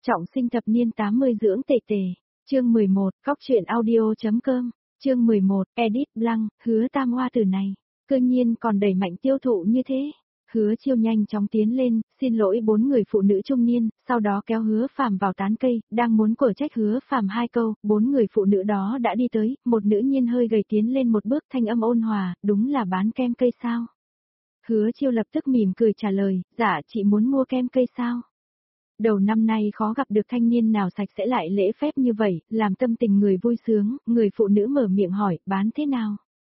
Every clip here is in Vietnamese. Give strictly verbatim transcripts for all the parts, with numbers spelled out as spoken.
Trọng sinh thập niên tám mươi dưỡng tề tề. Chương mười một, Cóc truyện audio.com. Chương mười một, Edit Blanc, Hứa Tam Hoa từ này, cư nhiên còn đẩy mạnh tiêu thụ như thế. Hứa Chiêu nhanh chóng tiến lên, xin lỗi bốn người phụ nữ trung niên, sau đó kéo Hứa Phàm vào tán cây, đang muốn quở trách Hứa Phàm hai câu, bốn người phụ nữ đó đã đi tới, một nữ nhiên hơi gầy tiến lên một bước, thanh âm ôn hòa, đúng là bán kem cây sao? Hứa Chiêu lập tức mỉm cười trả lời, dạ chị muốn mua kem cây sao? Đầu năm nay khó gặp được thanh niên nào sạch sẽ lại lễ phép như vậy, làm tâm tình người vui sướng, người phụ nữ mở miệng hỏi, bán thế nào?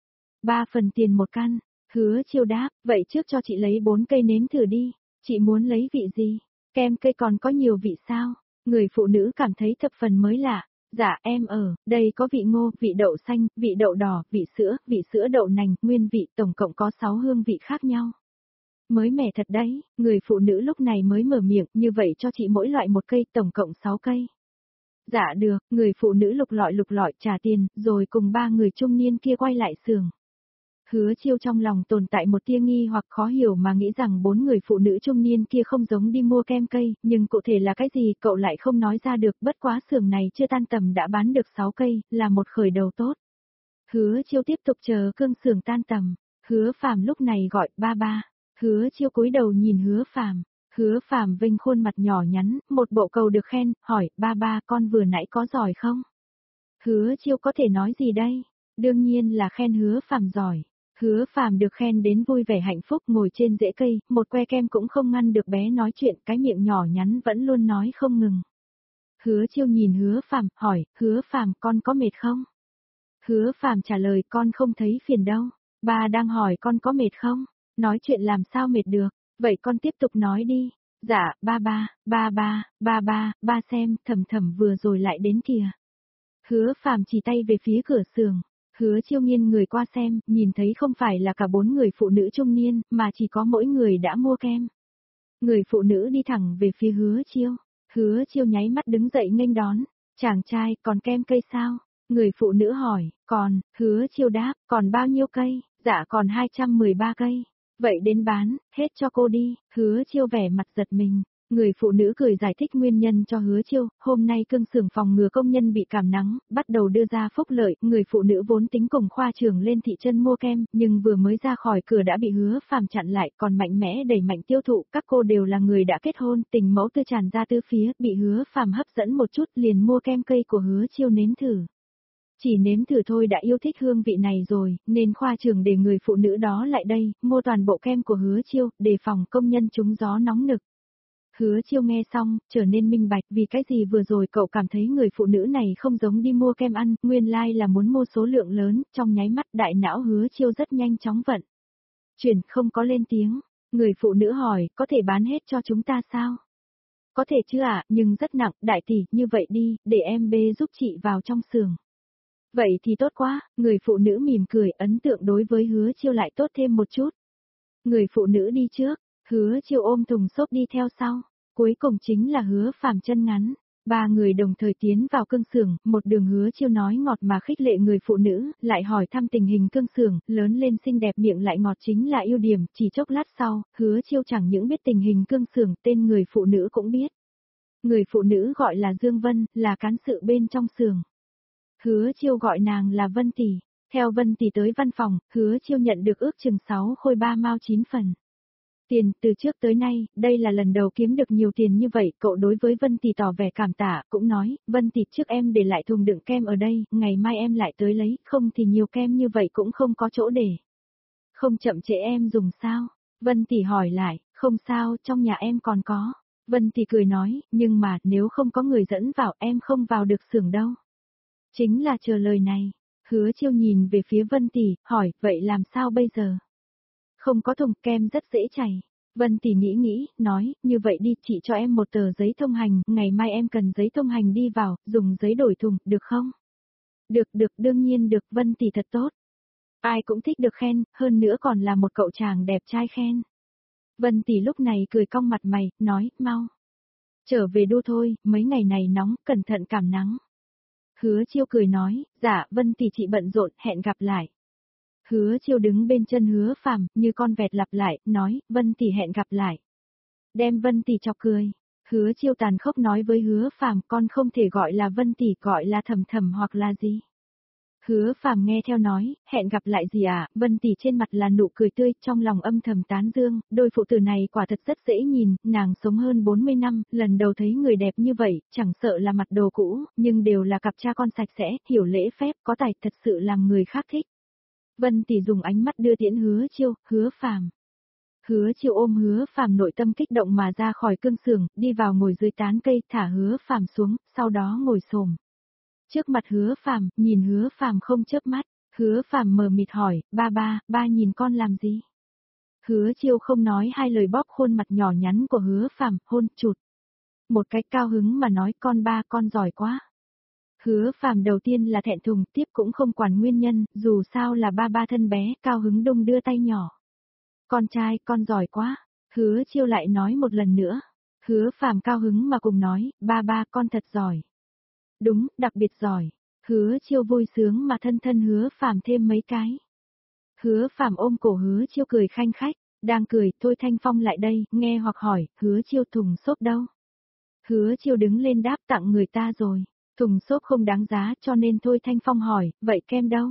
Ba phần tiền một căn. Hứa Chiêu đáp, vậy trước cho chị lấy bốn cây nếm thử đi, chị muốn lấy vị gì? Kem cây còn có nhiều vị sao? Người phụ nữ cảm thấy thập phần mới lạ, dạ em ở, đây có vị ngô, vị đậu xanh, vị đậu đỏ, vị sữa, vị sữa đậu nành, nguyên vị, tổng cộng có sáu hương vị khác nhau. Mới mẻ thật đấy, người phụ nữ lúc này mới mở miệng, như vậy cho chị mỗi loại một cây, tổng cộng sáu cây. Dạ được, người phụ nữ lục lọi lục lọi trả tiền, rồi cùng ba người trung niên kia quay lại xưởng. Hứa Chiêu trong lòng tồn tại một tia nghi hoặc khó hiểu mà nghĩ rằng bốn người phụ nữ trung niên kia không giống đi mua kem cây, nhưng cụ thể là cái gì cậu lại không nói ra được, bất quá xưởng này chưa tan tầm đã bán được sáu cây, là một khởi đầu tốt. Hứa Chiêu tiếp tục chờ cương xưởng tan tầm, Hứa Phàm lúc này gọi ba ba, Hứa Chiêu cúi đầu nhìn Hứa Phàm, Hứa Phàm vênh khuôn mặt nhỏ nhắn, một bộ cầu được khen, hỏi, ba ba con vừa nãy có giỏi không? Hứa Chiêu có thể nói gì đây? Đương nhiên là khen Hứa Phàm giỏi. Hứa Phàm được khen đến vui vẻ hạnh phúc ngồi trên rễ cây, một que kem cũng không ngăn được bé nói chuyện, cái miệng nhỏ nhắn vẫn luôn nói không ngừng. Hứa Chiêu nhìn Hứa Phàm, hỏi, Hứa Phàm con có mệt không? Hứa Phàm trả lời con không thấy phiền đâu, ba đang hỏi con có mệt không? Nói chuyện làm sao mệt được, vậy con tiếp tục nói đi. Dạ, ba ba, ba ba, ba ba, ba xem, Thẩm Thẩm vừa rồi lại đến kìa. Hứa Phàm chỉ tay về phía cửa xưởng. Hứa Chiêu nghiêng người qua xem, nhìn thấy không phải là cả bốn người phụ nữ trung niên, mà chỉ có mỗi người đã mua kem. Người phụ nữ đi thẳng về phía Hứa Chiêu. Hứa Chiêu nháy mắt đứng dậy nghênh đón. Chàng trai, còn kem cây sao? Người phụ nữ hỏi, còn, Hứa Chiêu đáp, còn bao nhiêu cây? Dạ còn hai trăm mười ba cây. Vậy đến bán, hết cho cô đi. Hứa Chiêu vẻ mặt giật mình. Người phụ nữ cười giải thích nguyên nhân cho Hứa Chiêu, hôm nay cương xưởng phòng ngừa công nhân bị cảm nắng, bắt đầu đưa ra phúc lợi, người phụ nữ vốn tính cùng khoa trưởng lên thị trấn mua kem, nhưng vừa mới ra khỏi cửa đã bị Hứa Phàm chặn lại, còn mạnh mẽ đẩy mạnh tiêu thụ, các cô đều là người đã kết hôn, tình mẫu tư tràn ra tứ phía, bị Hứa Phàm hấp dẫn một chút liền mua kem cây của Hứa Chiêu nếm thử. Chỉ nếm thử thôi đã yêu thích hương vị này rồi, nên khoa trưởng để người phụ nữ đó lại đây, mua toàn bộ kem của Hứa Chiêu, đề phòng công nhân trúng gió nóng nực. Hứa Chiêu nghe xong, trở nên minh bạch vì cái gì vừa rồi cậu cảm thấy người phụ nữ này không giống đi mua kem ăn, nguyên lai like là muốn mua số lượng lớn, trong nháy mắt đại não Hứa Chiêu rất nhanh chóng vận. Chuyển không có lên tiếng, người phụ nữ hỏi, có thể bán hết cho chúng ta sao? Có thể chứ ạ, à, nhưng rất nặng, đại tỷ, như vậy đi, để em bê giúp chị vào trong xưởng. Vậy thì tốt quá, người phụ nữ mỉm cười, ấn tượng đối với Hứa Chiêu lại tốt thêm một chút. Người phụ nữ đi trước. Hứa Chiêu ôm thùng xốp đi theo sau, cuối cùng chính là Hứa Phàm chân ngắn. Ba người đồng thời tiến vào cương xưởng, một đường Hứa Chiêu nói ngọt mà khích lệ người phụ nữ, lại hỏi thăm tình hình cương xưởng, lớn lên xinh đẹp miệng lại ngọt chính là ưu điểm, chỉ chốc lát sau, Hứa Chiêu chẳng những biết tình hình cương xưởng, tên người phụ nữ cũng biết. Người phụ nữ gọi là Dương Vân, là cán sự bên trong xưởng. Hứa Chiêu gọi nàng là Vân tỷ. Theo Vân tỷ tới văn phòng, Hứa Chiêu nhận được ước chừng sáu khôi ba mao chín phần. Tiền, từ trước tới nay, đây là lần đầu kiếm được nhiều tiền như vậy, cậu đối với Vân tỷ tỏ vẻ cảm tạ, cũng nói, Vân tỷ trước em để lại thùng đựng kem ở đây, ngày mai em lại tới lấy, không thì nhiều kem như vậy cũng không có chỗ để. Không chậm trễ em dùng sao? Vân tỷ hỏi lại, không sao, trong nhà em còn có. Vân tỷ cười nói, nhưng mà, nếu không có người dẫn vào, em không vào được xưởng đâu. Chính là chờ lời này. Hứa Chiêu nhìn về phía Vân tỷ, hỏi, vậy làm sao bây giờ? Không có thùng, kem rất dễ chảy. Vân tỷ nghĩ nghĩ, nói, như vậy đi, chị cho em một tờ giấy thông hành, ngày mai em cần giấy thông hành đi vào, dùng giấy đổi thùng, được không? Được, được, đương nhiên được, Vân tỷ thật tốt. Ai cũng thích được khen, hơn nữa còn là một cậu chàng đẹp trai khen. Vân tỷ lúc này cười cong mặt mày, nói, mau. Trở về đu thôi, mấy ngày này nóng, cẩn thận cảm nắng. Hứa Chiêu cười nói, dạ, Vân tỷ chị bận rộn, hẹn gặp lại. Hứa Chiêu đứng bên chân Hứa Phàm, như con vẹt lặp lại, nói, Vân tỷ hẹn gặp lại. Đem Vân tỷ chọc cười. Hứa Chiêu tàn khốc nói với Hứa Phàm, con không thể gọi là Vân tỷ, gọi là Thầm Thầm hoặc là gì. Hứa Phàm nghe theo nói, hẹn gặp lại gì à, Vân tỷ trên mặt là nụ cười tươi, trong lòng âm thầm tán dương, đôi phụ tử này quả thật rất dễ nhìn, nàng sống hơn bốn mươi năm, lần đầu thấy người đẹp như vậy, chẳng sợ là mặt đồ cũ, nhưng đều là cặp cha con sạch sẽ, hiểu lễ phép, có tài, thật sự làm người khác thích. Vân tỷ dùng ánh mắt đưa tiễn Hứa Chiêu, Hứa Phàm. Hứa Chiêu ôm Hứa Phàm nội tâm kích động mà ra khỏi cương xưởng, đi vào ngồi dưới tán cây, thả Hứa Phàm xuống, sau đó ngồi xổm trước mặt Hứa Phàm, nhìn Hứa Phàm không chớp mắt. Hứa Phàm mờ mịt hỏi, ba ba, ba nhìn con làm gì? Hứa Chiêu không nói hai lời bóp khuôn mặt nhỏ nhắn của Hứa Phàm, hôn chụt. Một cách cao hứng mà nói, con ba, con giỏi quá. Hứa Phàm đầu tiên là thẹn thùng, tiếp cũng không quản nguyên nhân, dù sao là ba ba thân bé, cao hứng đung đưa tay nhỏ. Con trai, con giỏi quá. Hứa Chiêu lại nói một lần nữa. Hứa Phàm cao hứng mà cùng nói, ba ba, con thật giỏi. Đúng, đặc biệt giỏi. Hứa Chiêu vui sướng mà thân thân Hứa Phàm thêm mấy cái. Hứa Phàm ôm cổ Hứa Chiêu cười khanh khách, đang cười, Thôi Thanh Phong lại đây, nghe hoặc hỏi, Hứa Chiêu thùng xốp đâu? Hứa Chiêu đứng lên đáp, tặng người ta rồi, thùng xốp không đáng giá cho nên Thôi Thanh Phong hỏi, vậy kem đâu?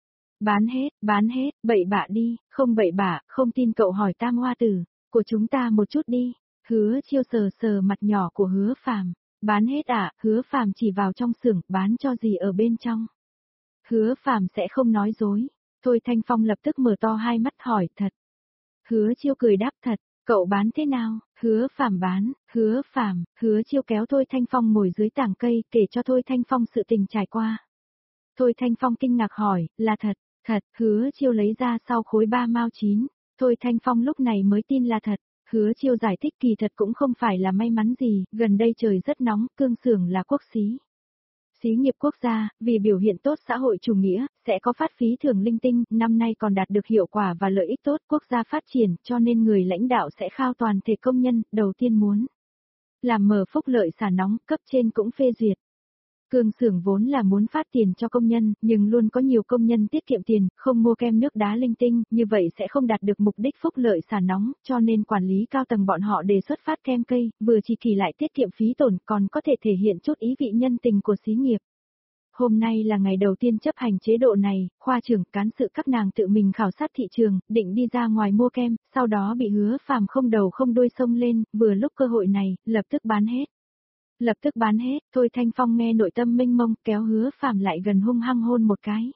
Bán hết, bán hết, bậy bạ đi, không bậy bạ, không tin cậu hỏi Tam Hoa Tử, của chúng ta một chút đi. Hứa Chiêu sờ sờ mặt nhỏ của Hứa Phàm. Bán hết à, Hứa Phàm chỉ vào trong xưởng, bán cho gì ở bên trong. Hứa Phàm sẽ không nói dối. Thôi Thanh Phong lập tức mở to hai mắt hỏi, thật. Hứa Chiêu cười đáp thật, cậu bán thế nào? Hứa Phàm bán, Hứa Phàm, Hứa Chiêu kéo Thôi Thanh Phong ngồi dưới tảng cây, kể cho Thôi Thanh Phong sự tình trải qua. Thôi Thanh Phong kinh ngạc hỏi, là thật, thật, Hứa Chiêu lấy ra sau khối ba mao chín. Thôi Thanh Phong lúc này mới tin là thật. Hứa Chiêu giải thích kỳ thật cũng không phải là may mắn gì, gần đây trời rất nóng, cương xưởng là quốc xí. Xí nghiệp quốc gia, vì biểu hiện tốt xã hội chủ nghĩa, sẽ có phát phí thưởng linh tinh, năm nay còn đạt được hiệu quả và lợi ích tốt, quốc gia phát triển, cho nên người lãnh đạo sẽ khao toàn thể công nhân, đầu tiên muốn làm mở phúc lợi xả nóng, cấp trên cũng phê duyệt. Cương xưởng vốn là muốn phát tiền cho công nhân, nhưng luôn có nhiều công nhân tiết kiệm tiền, không mua kem nước đá linh tinh, như vậy sẽ không đạt được mục đích phúc lợi xả nóng, cho nên quản lý cao tầng bọn họ đề xuất phát kem cây, vừa chỉ kỳ lại tiết kiệm phí tổn, còn có thể thể hiện chút ý vị nhân tình của xí nghiệp. Hôm nay là ngày đầu tiên chấp hành chế độ này, khoa trưởng cán sự các nàng tự mình khảo sát thị trường, định đi ra ngoài mua kem, sau đó bị Hứa Phàm không đầu không đuôi xông lên, vừa lúc cơ hội này, lập tức bán hết. Lập tức bán hết, Thôi Thanh Phong nghe nội tâm mênh mông, kéo Hứa Phàm lại gần hung hăng hôn một cái.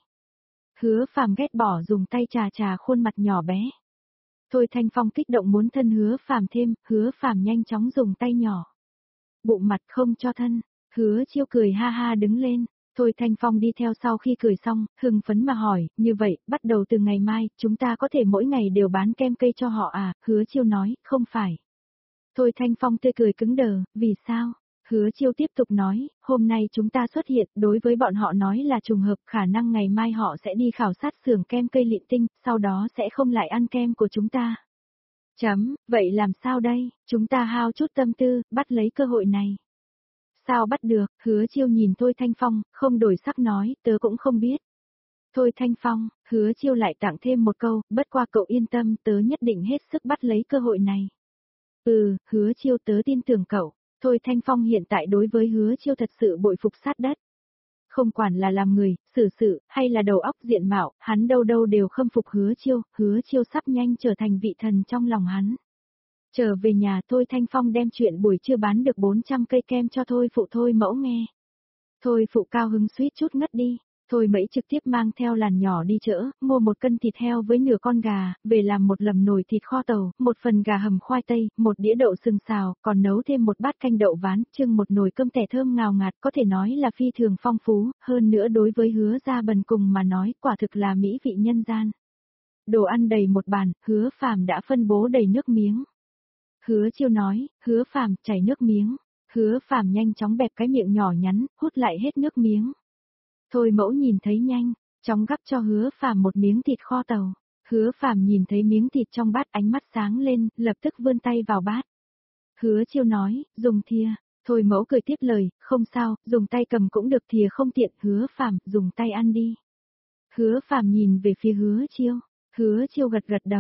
Hứa Phàm ghét bỏ dùng tay trà trà khuôn mặt nhỏ bé. Thôi Thanh Phong kích động muốn thân Hứa Phàm thêm, Hứa Phàm nhanh chóng dùng tay nhỏ. Bụng mặt không cho thân, Hứa Chiêu cười ha ha đứng lên. Thôi Thanh Phong đi theo sau khi cười xong, hưng phấn mà hỏi, như vậy, bắt đầu từ ngày mai, chúng ta có thể mỗi ngày đều bán kem cây cho họ à, Hứa Chiêu nói, không phải. Thôi Thanh Phong tươi cười cứng đờ, vì sao? Hứa Chiêu tiếp tục nói, hôm nay chúng ta xuất hiện, đối với bọn họ nói là trùng hợp, khả năng ngày mai họ sẽ đi khảo sát xưởng kem cây Lịnh Tinh, sau đó sẽ không lại ăn kem của chúng ta. Chấm, vậy làm sao đây, chúng ta hao chút tâm tư, bắt lấy cơ hội này. Sao bắt được, Hứa Chiêu nhìn Thôi Thanh Phong, không đổi sắc nói, tớ cũng không biết. Thôi Thanh Phong, Hứa Chiêu lại tặng thêm một câu, bất qua cậu yên tâm, tớ nhất định hết sức bắt lấy cơ hội này. Ừ, Hứa Chiêu tớ tin tưởng cậu. Thôi Thanh Phong hiện tại đối với Hứa Chiêu thật sự bội phục sát đất. Không quản là làm người, xử sự, hay là đầu óc diện mạo, hắn đâu đâu đều khâm phục Hứa Chiêu, Hứa Chiêu sắp nhanh trở thành vị thần trong lòng hắn. Trở về nhà Thôi Thanh Phong đem chuyện buổi trưa bán được bốn trăm cây kem cho Thôi phụ Thôi mẫu nghe. Thôi phụ cao hứng suýt chút ngất đi. Thôi Mẫy trực tiếp mang theo làn nhỏ đi chợ, mua một cân thịt heo với nửa con gà, về làm một lầm nồi thịt kho tàu, một phần gà hầm khoai tây, một đĩa đậu sừng xào, còn nấu thêm một bát canh đậu ván, trưng một nồi cơm tẻ thơm ngào ngạt, có thể nói là phi thường phong phú, hơn nữa đối với Hứa gia bần cùng mà nói, quả thực là mỹ vị nhân gian. Đồ ăn đầy một bàn, Hứa Phàm đã phân bố đầy nước miếng. Hứa Chiêu nói, Hứa Phàm chảy nước miếng. Hứa Phàm nhanh chóng bẹp cái miệng nhỏ nhắn, hút lại hết nước miếng. Thôi Mẫu nhìn thấy nhanh, chóng gắp cho Hứa Phàm một miếng thịt kho tàu. Hứa Phàm nhìn thấy miếng thịt trong bát ánh mắt sáng lên, lập tức vươn tay vào bát. Hứa Chiêu nói, dùng thìa. Thôi Mẫu cười tiếp lời, không sao, dùng tay cầm cũng được, thìa không tiện. Hứa Phàm, dùng tay ăn đi. Hứa Phàm nhìn về phía Hứa Chiêu. Hứa Chiêu gật gật đầu.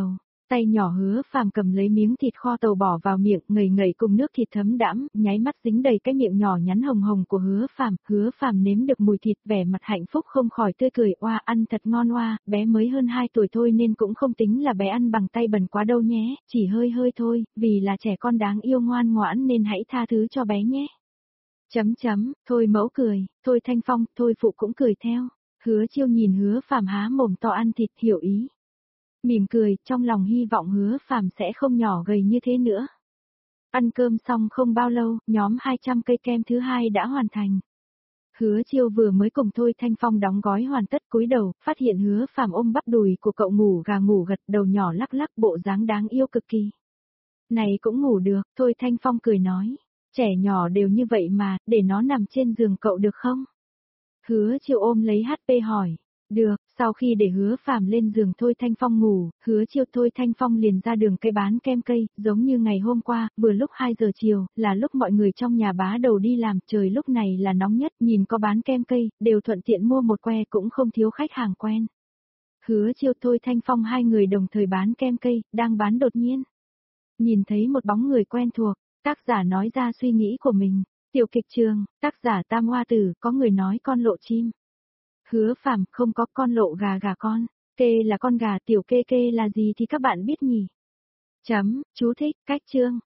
Tay nhỏ Hứa Phàm cầm lấy miếng thịt kho tàu bỏ vào miệng, ngậy ngậy cùng nước thịt thấm đẫm, nháy mắt dính đầy cái miệng nhỏ nhắn hồng hồng của Hứa Phàm. Hứa Phàm nếm được mùi thịt, vẻ mặt hạnh phúc không khỏi tươi cười, oa ăn thật ngon oa, bé mới hơn hai tuổi thôi nên cũng không tính là bé ăn bằng tay bẩn quá đâu nhé, chỉ hơi hơi thôi, vì là trẻ con đáng yêu ngoan ngoãn nên hãy tha thứ cho bé nhé. Chấm chấm, Thôi Mẫu cười, Thôi Thanh Phong, Thôi Phụ cũng cười theo. Hứa Chiêu nhìn Hứa Phàm há mồm to ăn thịt, hiểu ý. Mỉm cười, trong lòng hy vọng Hứa Phàm sẽ không nhỏ gầy như thế nữa. Ăn cơm xong không bao lâu, nhóm hai trăm cây kem thứ hai đã hoàn thành. Hứa Chiêu vừa mới cùng Thôi Thanh Phong đóng gói hoàn tất, cúi đầu, phát hiện Hứa Phàm ôm bắp đùi của cậu ngủ gà ngủ gật, đầu nhỏ lắc lắc, bộ dáng đáng yêu cực kỳ. Này cũng ngủ được, Thôi Thanh Phong cười nói, trẻ nhỏ đều như vậy mà, để nó nằm trên giường cậu được không? Hứa Chiêu ôm lấy hát pê hỏi. Được, sau khi để Hứa Phàm lên giường Thôi Thanh Phong ngủ, Hứa Chiêu Thôi Thanh Phong liền ra đường cây bán kem cây, giống như ngày hôm qua, vừa lúc hai giờ chiều, là lúc mọi người trong nhà bá đầu đi làm, trời lúc này là nóng nhất, nhìn có bán kem cây, đều thuận tiện mua một que, cũng không thiếu khách hàng quen. Hứa Chiêu Thôi Thanh Phong hai người đồng thời bán kem cây, đang bán đột nhiên. Nhìn thấy một bóng người quen thuộc, tác giả nói ra suy nghĩ của mình, tiểu kịch trường, tác giả Tam Hoa Tử, có người nói con lộ chim. Hứa Phàm, không có, con lộ gà gà con, kê là con gà, tiểu kê kê là gì thì các bạn biết nhỉ? Chấm, chú thích, cách chương.